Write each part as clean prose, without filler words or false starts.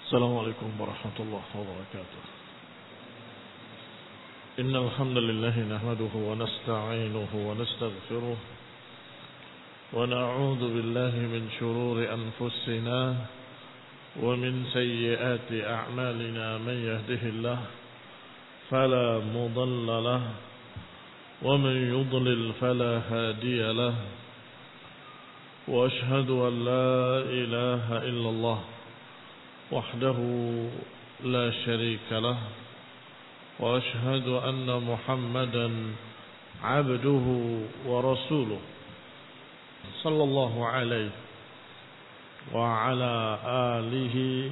السلام عليكم ورحمة الله وبركاته. إن الحمد لله نحمده ونستعينه ونستغفره ونعوذ بالله من شرور أنفسنا ومن سيئات أعمالنا. من يهده الله فلا مضل له ومن يضلل فلا هادي له، وأشهد أن لا إله إلا الله وحده لا شريك له، وأشهد أن محمدا عبده ورسوله صلى الله عليه وعلى آله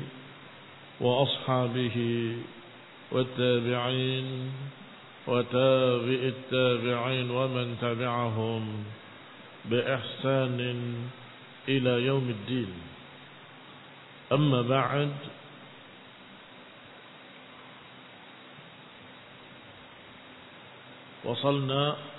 وأصحابه والتابعين وتابع التابعين ومن تبعهم بإحسان إلى يوم الدين. أما بعد، وصلنا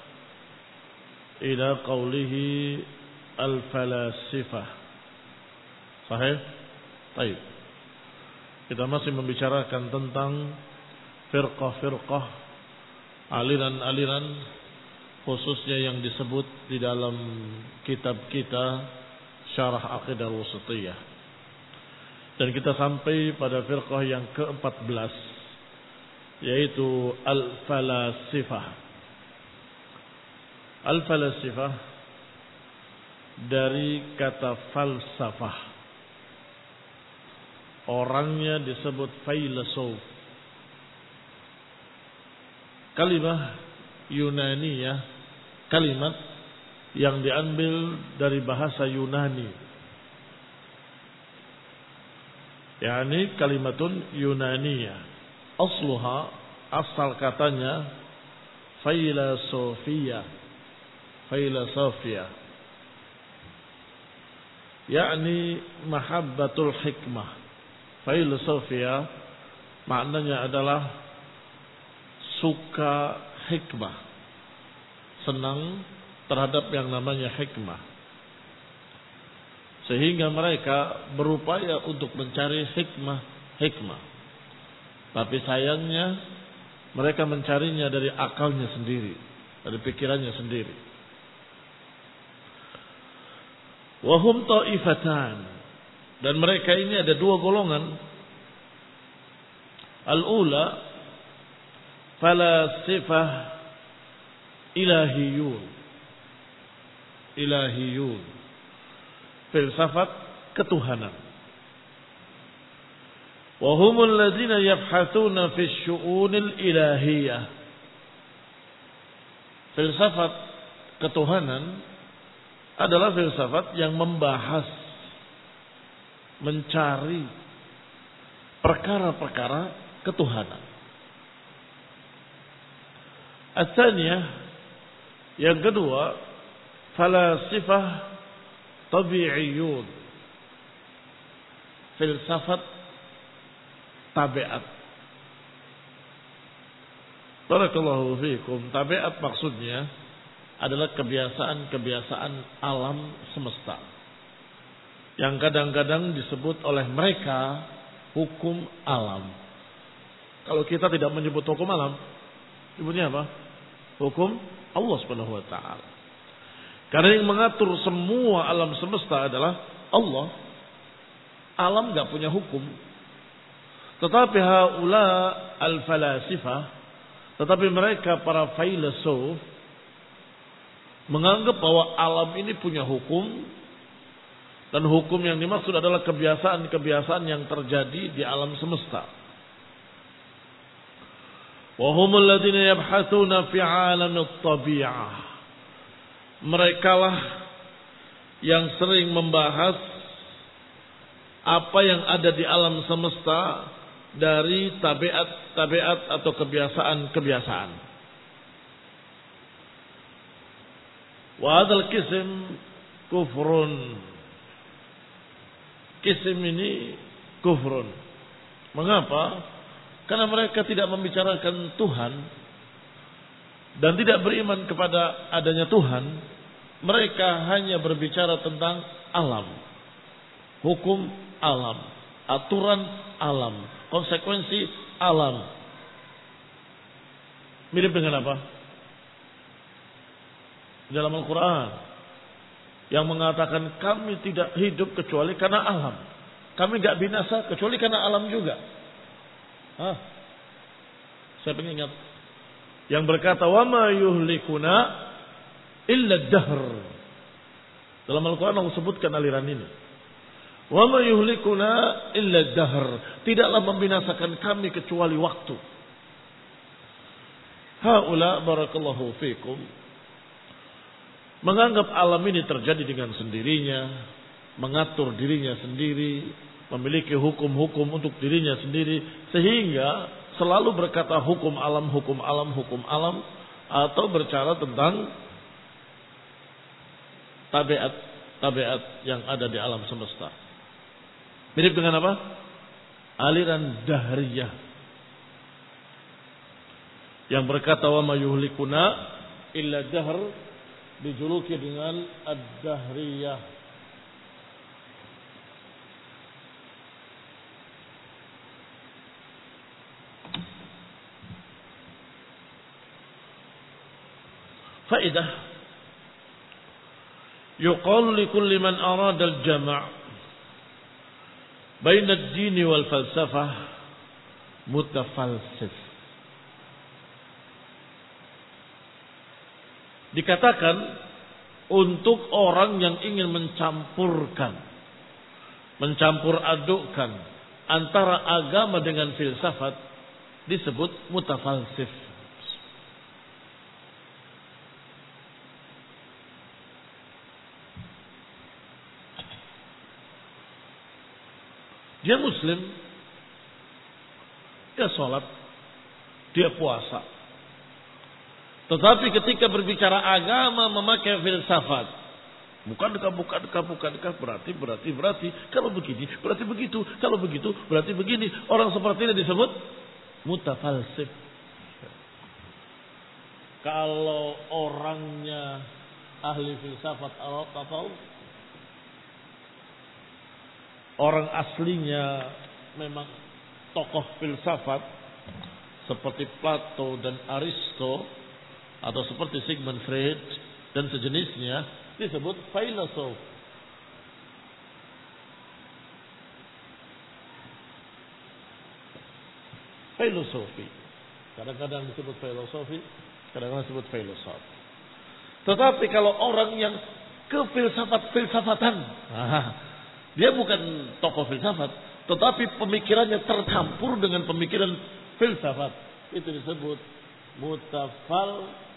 إلى قوله الفلاسفة. Sahih? Baik. Kita masih membicarakan tentang firqah-firqah, aliran-aliran, khususnya yang disebut di dalam kitab kita Syarah Aqidah Al-Wasithiyah. Dan kita sampai pada firqah yang ke-14, yaitu Al-Falasifah. Al-Falasifah dari kata falsafah. Orangnya disebut filosof. Kalimat Yunaniyah, kalimat yang diambil dari bahasa Yunani. Yani kalimatun Yunaniyah. Asluha, asal katanya filosofia. Filosofia. Yani mahabbatul hikmah. Filosofia maknanya adalah suka hikmah. Senang terhadap yang namanya hikmah. Sehingga mereka berupaya untuk mencari hikmah. Tapi sayangnya mereka mencarinya dari akalnya sendiri, dari pikirannya sendiri. Wahum ta'ifatan. Dan mereka ini ada dua golongan. Al-ula falasifah ilahiyun. Filsafat ketuhanan. Wa humul ladzina yabhatsuna fi syu'unil ilahiyah. Filsafat ketuhanan adalah filsafat yang membahas, mencari perkara-perkara ketuhanan. Ats-tsaniyah, yang kedua, falasifah tabi'iyun. Filsafat tabiat. Barakallahu fiikum. Tabiat maksudnya adalah kebiasaan-kebiasaan alam semesta, yang kadang-kadang disebut oleh mereka hukum alam. Kalau kita tidak menyebut hukum alam, sebutnya apa? Hukum Allah Subhanahu wa taala. Karena yang mengatur semua alam semesta adalah Allah. Alam enggak punya hukum. Tetapi haula al-falasifah, tetapi mereka para filosof menganggap bahwa alam ini punya hukum, dan hukum yang dimaksud adalah kebiasaan-kebiasaan yang terjadi di alam semesta. Wa humul ladzina yabhatsuna fi 'alamit tabi'ah. Merekalah yang sering membahas apa yang ada di alam semesta dari tabiat atau kebiasaan-kebiasaan. Wa hadzal qism kufrun. Qism ini kufrun. Mengapa? Karena mereka tidak membicarakan Tuhan dan tidak beriman kepada adanya Tuhan. Mereka hanya berbicara tentang alam, hukum alam. aturan alam, konsekuensi alam. Mirip dengan apa? Dalam Al-Quran yang mengatakan kami tidak hidup kecuali karena alam. Kami tidak binasa kecuali karena alam juga. Saya pengen ingat yang berkata wa ma yuhlikuna illa dahr. Dalam Al-Quran Allah sebutkan aliran ini. Wa ma yuhlikuna illa dahr. Tidaklah membinasakan kami kecuali waktu. Haula barakallahu fikum menganggap alam ini terjadi dengan sendirinya, mengatur dirinya sendiri, memiliki hukum-hukum untuk dirinya sendiri, sehingga selalu berkata hukum alam, hukum alam, hukum alam, atau bercara tentang tabiat yang ada di alam semesta. Mirip dengan apa? Aliran dahriyah yang berkata wa ma yuhlikuna illa dahr, dijuluki dengan ad-dahriyah. Faedah, yuqalu likulli man arada al-jama' baina ad-din wal falsafah mutafalsif. Dikatakan untuk orang yang ingin mencampur adukkan antara agama dengan filsafat disebut mutafalsif. Dia muslim, dia sholat, dia puasa. Tetapi ketika berbicara agama memakai filsafat. Bukankah berarti. Kalau begini, berarti begitu. Kalau begitu, berarti begini. Orang seperti ini disebut mutafalsif. Kalau orangnya ahli filsafat atau orang aslinya memang tokoh filsafat seperti Plato dan Aristo, atau seperti Sigmund Freud dan sejenisnya, disebut filosof. Filosofi. Kadang-kadang disebut filosofi, kadang-kadang disebut filosof. Tetapi kalau orang yang ke filsafat-filsafatan, dia bukan tokoh filsafat, tetapi pemikirannya tercampur dengan pemikiran filsafat. Itu disebut mutafalsif.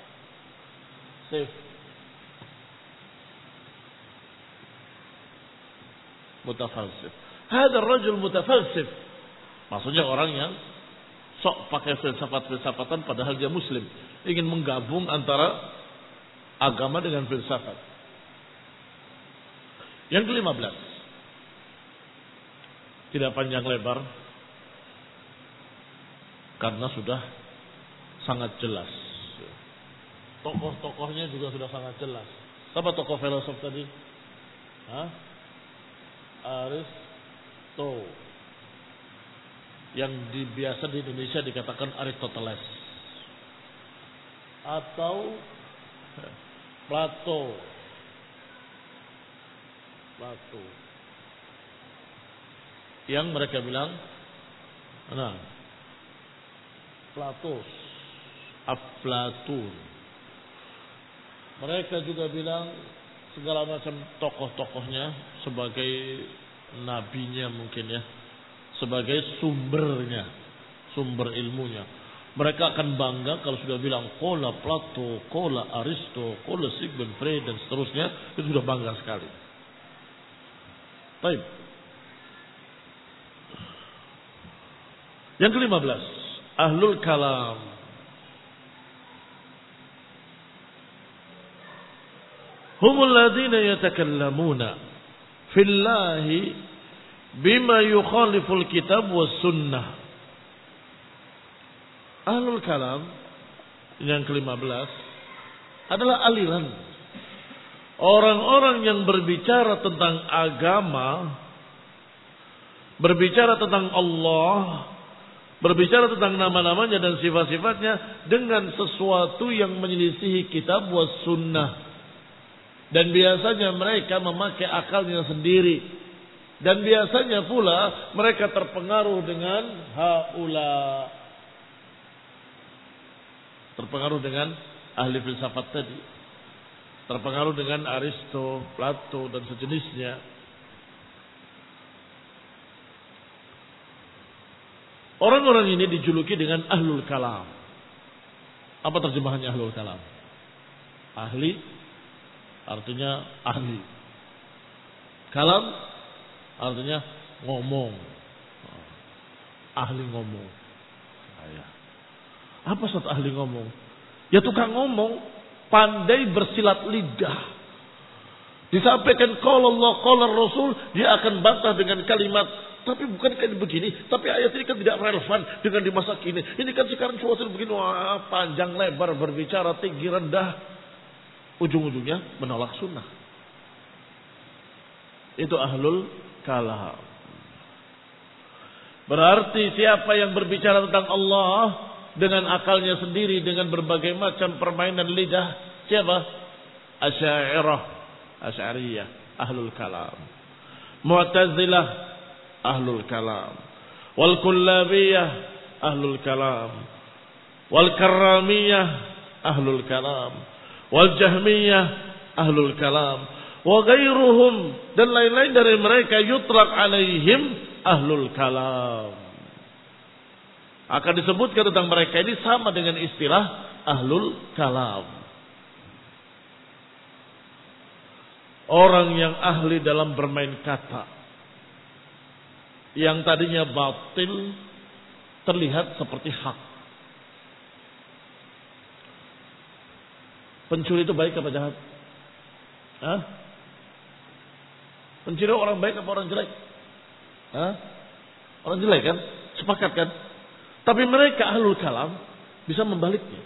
Mutafalsif. Hadar rajul mutafalsif. Maksudnya orang yang sok pakai filsafat-filsafatan padahal dia muslim. Ingin menggabung antara agama dengan filsafat. Yang ke-15. Tidak panjang lebar. Karena sudah sangat jelas. Tokoh-tokohnya juga sudah sangat jelas. Siapa tokoh filosof tadi? Aristo. Yang biasa di Indonesia dikatakan Aristoteles. Atau Plato. Yang mereka bilang, Platos, Aflatun. Mereka juga bilang segala macam tokoh-tokohnya sebagai nabinya mungkin ya, sebagai sumbernya, sumber ilmunya. Mereka akan bangga kalau sudah bilang kola Plato, kola Aristo, kola Sigmund Freud dan seterusnya, itu sudah bangga sekali. Baik. Yang ke-15, ahlul kalam. Humul ladzina yatakallamuna fillahi bima yukhaliful kitab was sunnah. Ahlul kalam yang ke-15 adalah aliran orang-orang yang berbicara tentang agama berbicara tentang Allah, berbicara tentang nama-namanya dan sifat-sifatnya dengan sesuatu yang menyelisihi kitab was sunnah. Dan biasanya mereka memakai akalnya sendiri. Dan biasanya pula mereka terpengaruh dengan haula. Terpengaruh dengan ahli filsafat tadi. Terpengaruh dengan Aristo, Plato dan sejenisnya. Orang-orang ini dijuluki dengan ahlul kalam. Apa terjemahannya ahlul kalam? Ahli artinya ahli. Kalam artinya ngomong. Ahli ngomong. Apa maksud ahli ngomong? Ya tukang ngomong, pandai bersilat lidah. Disampaikan qala Allah, qala Rasul, dia akan bantah dengan kalimat, tapi bukan kayak begini, tapi ayat ini kan tidak relevan dengan di masa kini. Ini kan sekarang suasana begini, wah, panjang lebar berbicara tinggi rendah. Ujung-ujungnya menolak sunnah. Itu ahlul kalam. Berarti siapa yang berbicara tentang Allah dengan akalnya sendiri, dengan berbagai macam permainan lidah, siapa? Asy'ariyah, Asy'ariyah, ahlul kalam. Mu'tazilah, ahlul kalam. Wal kullabiyah, ahlul kalam. Wal karramiyah, ahlul kalam. Wal jahmiyah, ahlul kalam. Wa ghairuhum, dan lain-lain dari mereka yutlaq alaihim ahlul kalam. Akan disebutkan tentang mereka ini sama dengan istilah ahlul kalam. Orang yang ahli dalam bermain kata. Yang tadinya batil terlihat seperti hak. Pencuri itu baik apa jahat? Hah? Pencuri orang baik apa orang jelek? Hah? Orang jelek kan? Sepakat kan? Tapi mereka ahlul kalam bisa membaliknya.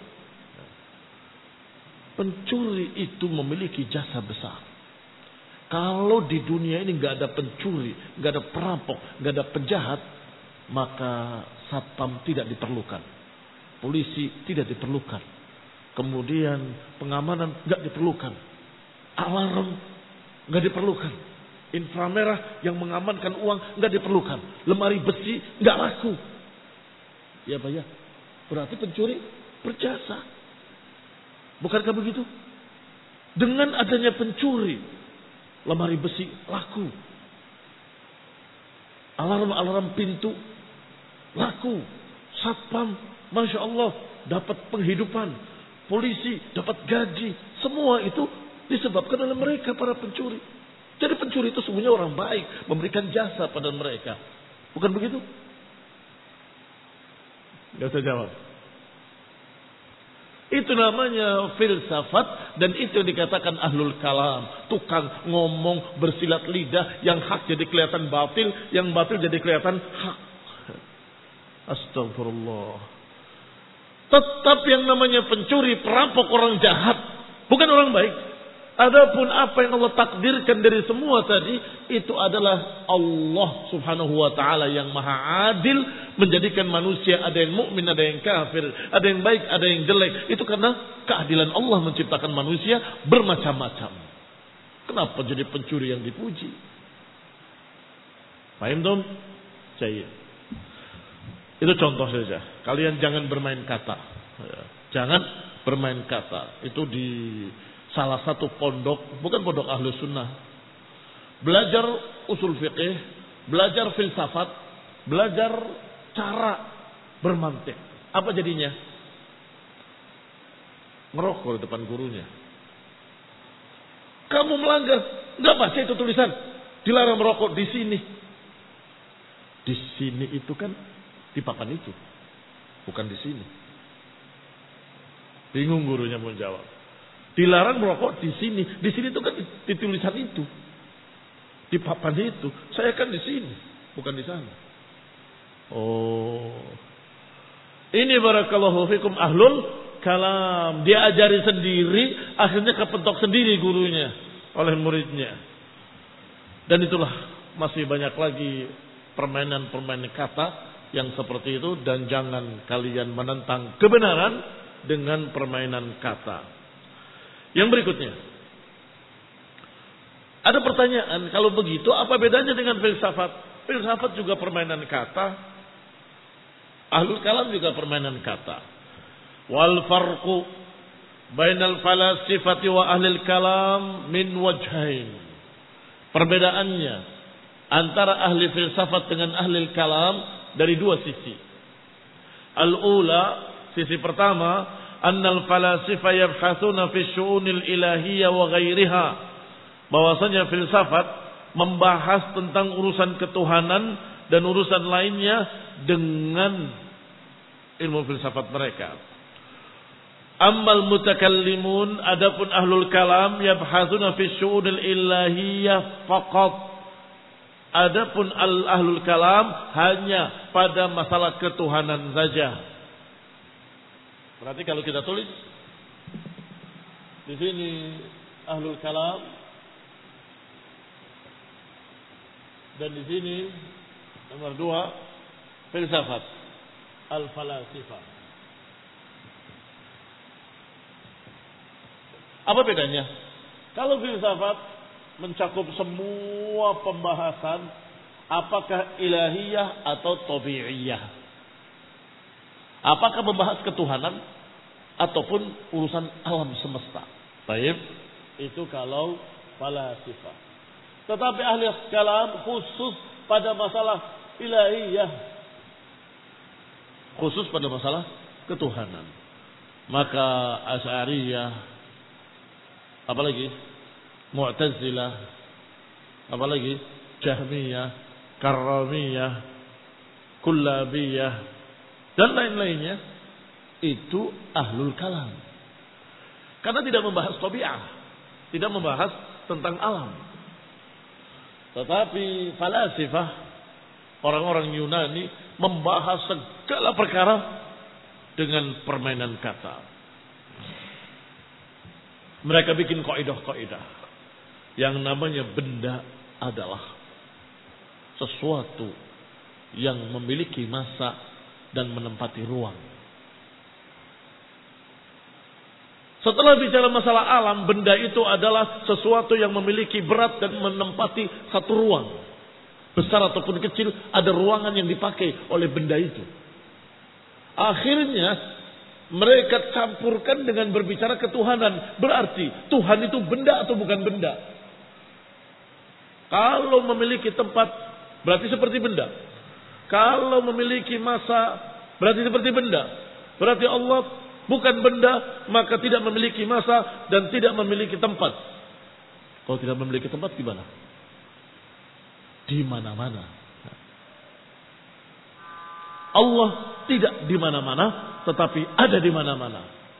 Pencuri itu memiliki jasa besar. Kalau di dunia ini nggak ada pencuri, nggak ada perampok, nggak ada penjahat, maka satpam tidak diperlukan, polisi tidak diperlukan, kemudian pengamanan nggak diperlukan, alarm nggak diperlukan, inframerah yang mengamankan uang nggak diperlukan, lemari besi nggak laku. Ya Pak ya, berarti pencuri berjasa. Bukankah begitu? Dengan adanya pencuri, lemari besi laku, alarm-alarm pintu laku, satpam, masya Allah, dapat penghidupan, polisi dapat gaji, semua itu disebabkan oleh mereka para pencuri. Jadi pencuri itu semuanya orang baik, memberikan jasa pada mereka, bukan begitu? Gak usah jawab. Itu namanya filsafat, dan itu yang dikatakan ahlul kalam. Tukang ngomong bersilat lidah, yang hak jadi kelihatan batil, yang batil jadi kelihatan hak. Astagfirullah. Tetap yang namanya pencuri, perampok, orang jahat, bukan orang baik. Adapun apa yang Allah takdirkan dari semua tadi, itu adalah Allah subhanahu wa ta'ala yang maha adil, menjadikan manusia ada yang mukmin, ada yang kafir, ada yang baik, ada yang jelek. Itu karena keadilan Allah menciptakan manusia bermacam-macam. Kenapa jadi pencuri yang dipuji? Paham dong? Saya. Itu contoh saja. Kalian jangan bermain kata. Jangan bermain kata. Itu di salah satu pondok, bukan pondok ahlu sunnah. Belajar usul fiqih, belajar filsafat, belajar cara bermantik. Apa jadinya? Ngerokok di depan gurunya. Kamu melanggar, nggak baca itu tulisan, dilarang merokok di sini. Di sini itu kan di papan itu, bukan di sini. Bingung gurunya mau jawab. Dilarang merokok di sini. Di sini itu kan di tulisan itu, di papan itu. Saya kan di sini, bukan di sana. Oh, ini barakallahu fikum ahlul kalam. Dia ajari sendiri, akhirnya kepentok sendiri gurunya oleh muridnya. Dan itulah masih banyak lagi permainan-permainan kata yang seperti itu, dan jangan kalian menentang kebenaran dengan permainan kata. Yang berikutnya, ada pertanyaan, kalau begitu apa bedanya dengan filsafat? Filsafat juga permainan kata, ahlul kalam juga permainan kata. Wal farqu bainal falasifati wa ahlil kalam min wajhain. Perbedaannya antara ahli filsafat dengan ahli kalam dari dua sisi. Al-ula, sisi pertama, annal falasifa yabhatsuna fi syu'unil ilahiyyah wa ghairiha. Bahwasanya filsafat membahas tentang urusan ketuhanan dan urusan lainnya dengan ilmu filsafat mereka. Ammal mutakallimun, adapun ahlul kalam, yabhatsuna fi syu'unil ilahiyyah faqat. Adapun ahlul kalam hanya pada masalah ketuhanan saja. Berarti kalau kita tulis di sini ahlul kalam dan di sini nomor 2 filsafat, al-falasifah. Apa bedanya? Kalau filsafat mencakup semua pembahasan, apakah ilahiyah atau tabi'iyah. Apakah membahas ketuhanan ataupun urusan alam semesta. Baik, itu kalau falasifah. Tetapi ahli kalam khusus pada masalah ilahiyah, khusus pada masalah ketuhanan. Maka Asy'ariyah, apalagi Mu'tazilah, apalagi Jahmiyah, Karramiyah, Kullabiyah, dan lain-lainnya, itu ahlul kalam. Karena tidak membahas tabi'ah, tidak membahas tentang alam. Tetapi falasifah, orang-orang Yunani, membahas segala perkara dengan permainan kata. Mereka bikin kaidah-kaidah. Yang namanya benda adalah sesuatu yang memiliki massa dan menempati ruang. Setelah bicara masalah alam, benda itu adalah sesuatu yang memiliki berat dan menempati satu ruang. Besar ataupun kecil, ada ruangan yang dipakai oleh benda itu. Akhirnya mereka campurkan dengan berbicara ketuhanan. Berarti Tuhan itu benda atau bukan benda? Kalau memiliki tempat, berarti seperti benda. Kalau memiliki massa, berarti seperti benda. Berarti Allah bukan benda, maka tidak memiliki massa dan tidak memiliki tempat. Kalau tidak memiliki tempat, di mana? Di mana-mana. Allah tidak di mana-mana, tetapi ada di mana-mana.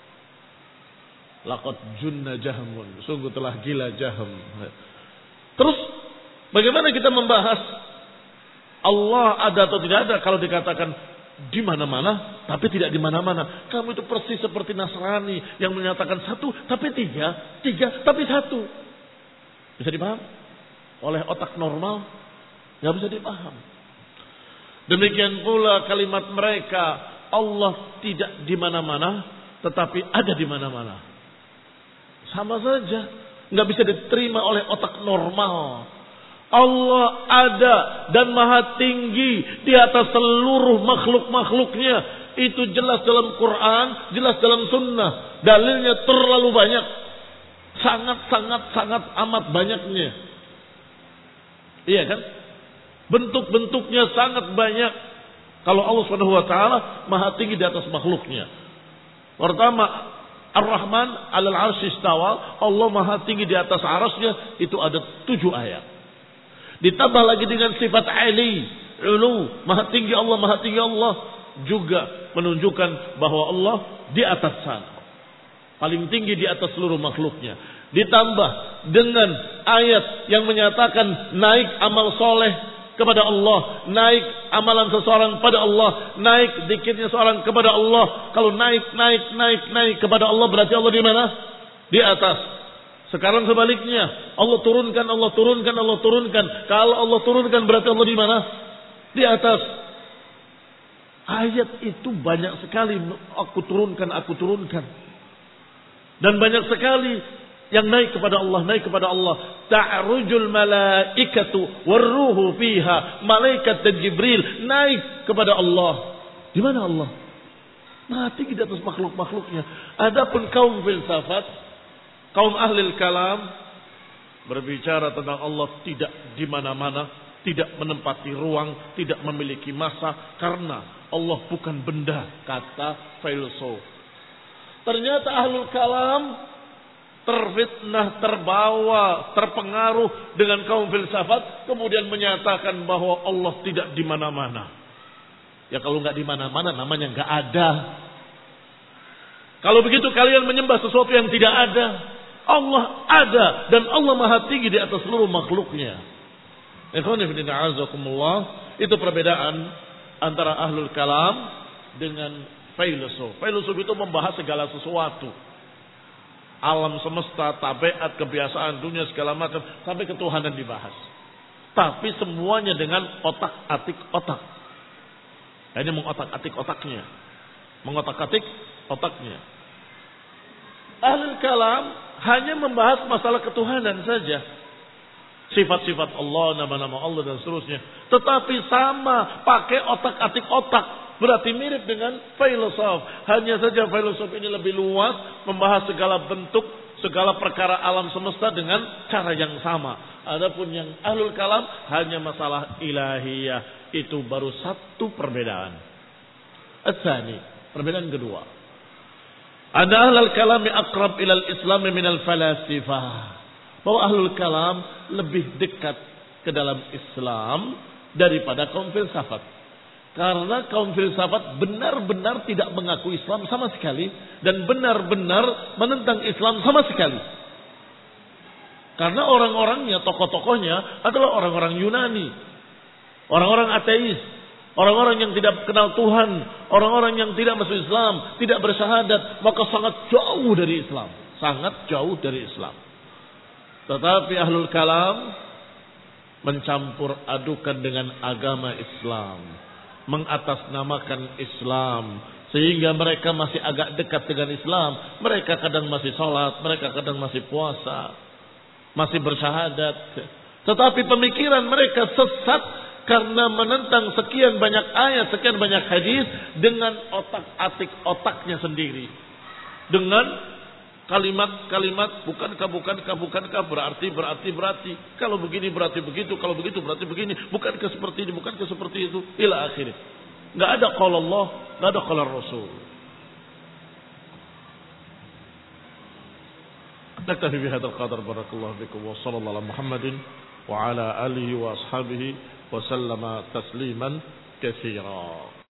Laqad junna Jahmun, sungguh telah gila Jahm. Terus bagaimana kita membahas Allah ada atau tidak ada kalau dikatakan di mana-mana tapi tidak di mana-mana? Kamu itu persis seperti Nasrani yang menyatakan satu tapi tiga, tiga tapi satu. Bisa dipaham? Oleh otak normal nggak bisa dipaham. Demikian pula kalimat mereka, Allah tidak di mana-mana, tetapi ada di mana-mana. Sama saja, nggak bisa diterima oleh otak normal. Allah ada dan maha tinggi di atas seluruh makhluk-makhluknya. Itu jelas dalam Quran, jelas dalam Sunnah. Dalilnya terlalu banyak, sangat amat banyaknya. Iya kan? Bentuk-bentuknya sangat banyak. Kalau Allah Subhanahu wa taala maha tinggi di atas makhluknya. Pertama, Ar-Rahman 'alal 'arsy istawa, Allah maha tinggi di atas arasnya, itu ada 7 ayat. Ditambah lagi dengan sifat Ali, ulu, maha tinggi Allah juga menunjukkan bahwa Allah di atas sana. Paling tinggi di atas seluruh makhluknya. Ditambah dengan ayat yang menyatakan naik amal soleh kepada Allah, naik amalan seseorang pada Allah, naik zikirnya seorang kepada Allah. Kalau naik kepada Allah, berarti Allah di mana? Di atas. Sekarang sebaliknya, Allah turunkan. Kalau Allah turunkan, berarti Allah di mana? Di atas ayat itu banyak sekali aku turunkan. Dan banyak sekali yang naik kepada Allah. Ta'rujul malaikatu warruhu fiha. Malaikat dan Jibril naik kepada Allah. Di mana Allah? Mati di atas makhluk-makhluknya. Adapun kaum filsafat, kaum ahli kalam berbicara tentang Allah tidak di mana-mana, tidak menempati ruang, tidak memiliki masa karena Allah bukan benda, kata filsuf. Ternyata ahlul kalam terfitnah, terbawa, terpengaruh dengan kaum filsafat, kemudian menyatakan bahwa Allah tidak di mana-mana. Ya kalau nggak di mana-mana namanya nggak ada. Kalau begitu kalian menyembah sesuatu yang tidak ada. Allah ada dan Allah Maha Tinggi di atas seluruh makhluknya. Itu perbedaan antara ahlul kalam dengan filsuf. Filsuf itu membahas segala sesuatu. Alam semesta, tabiat, kebiasaan dunia segala macam sampai ketuhanan dibahas. Tapi semuanya dengan otak-atik otak. Ini mengotak-atik otaknya. Mengotak-atik otaknya. Ahlul kalam hanya membahas masalah ketuhanan saja. Sifat-sifat Allah, nama-nama Allah dan seterusnya. Tetapi sama, pakai otak-atik otak. Berarti mirip dengan filosof. Hanya saja filosof ini lebih luas, membahas segala bentuk, segala perkara alam semesta dengan cara yang sama. Adapun yang ahlul kalam hanya masalah ilahiyah. Itu baru satu perbedaan. Ats-tsani, perbedaan kedua. Ada ahlul kalami aqrab ilal islam minal falasifah. Bahwa ahlul kalam lebih dekat ke dalam Islam daripada kaum filsafat. Karena kaum filsafat benar-benar tidak mengaku Islam sama sekali. Dan benar-benar menentang Islam sama sekali. Karena orang-orangnya, tokoh-tokohnya adalah orang-orang Yunani. Orang-orang ateis. Orang-orang yang tidak kenal Tuhan. Orang-orang yang tidak masuk Islam. Tidak bersyahadat. Maka sangat jauh dari Islam. Sangat jauh dari Islam. Tetapi ahlul kalam mencampur adukan dengan agama Islam. Mengatasnamakan Islam. Sehingga mereka masih agak dekat dengan Islam. Mereka kadang masih sholat. Mereka kadang masih puasa. Masih bersyahadat. Tetapi pemikiran mereka sesat. Karena menentang sekian banyak ayat, sekian banyak hadis. Dengan otak-atik otaknya sendiri. Dengan kalimat-kalimat bukankah berarti. Kalau begini berarti begitu, kalau begitu berarti begini. Bukankah seperti ini, bukankah seperti itu. Ila akhirnya. Nggak ada qala Allah, nggak ada qala Rasul. Naktafi bihadzal qadar, barakallahu fikum wa sallallahu ala Muhammadin wa ala alihi wa ashabihi wa sallama tasliman katsira.